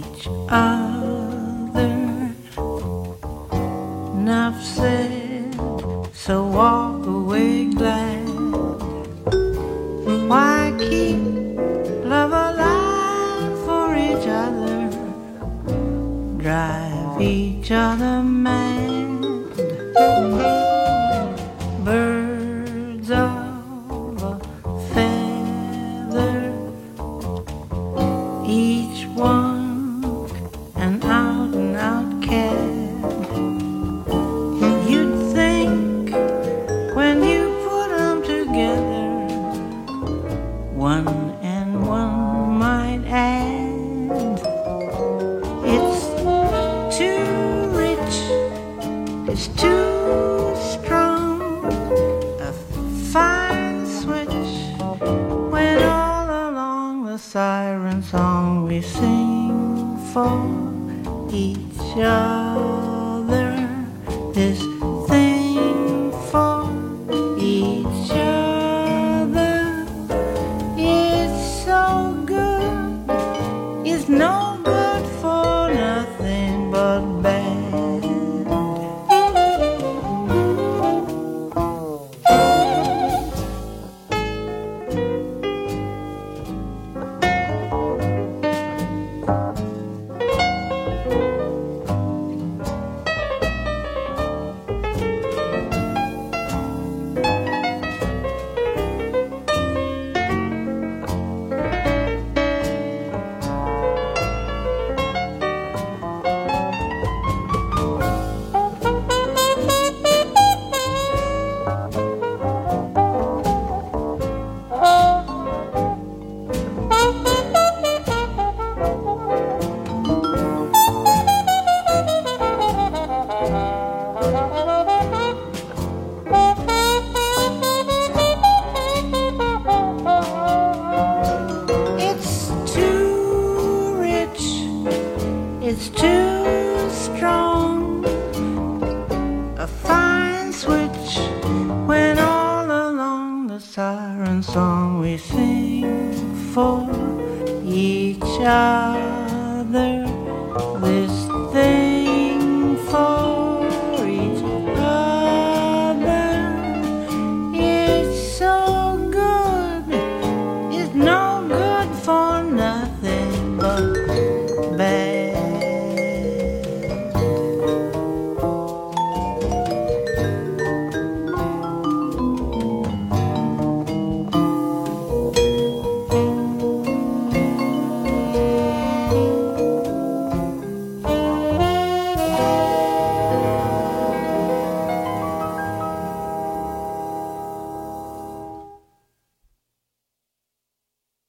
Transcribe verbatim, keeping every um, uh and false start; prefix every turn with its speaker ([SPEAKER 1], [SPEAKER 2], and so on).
[SPEAKER 1] each other. Enough said, so walk away glad. Why keep love alive for each other? Drive each other mad. Birds of a feather, each one an out and out cad. You'd think when you put them together, one and one might add. It's too rich, it's too strong, a fine switch when all along the siren song we sing for each other. This thing for each other. It's so good, it's no good for nothing but bad. It's too strong, a fine switch when all along the siren song we sing for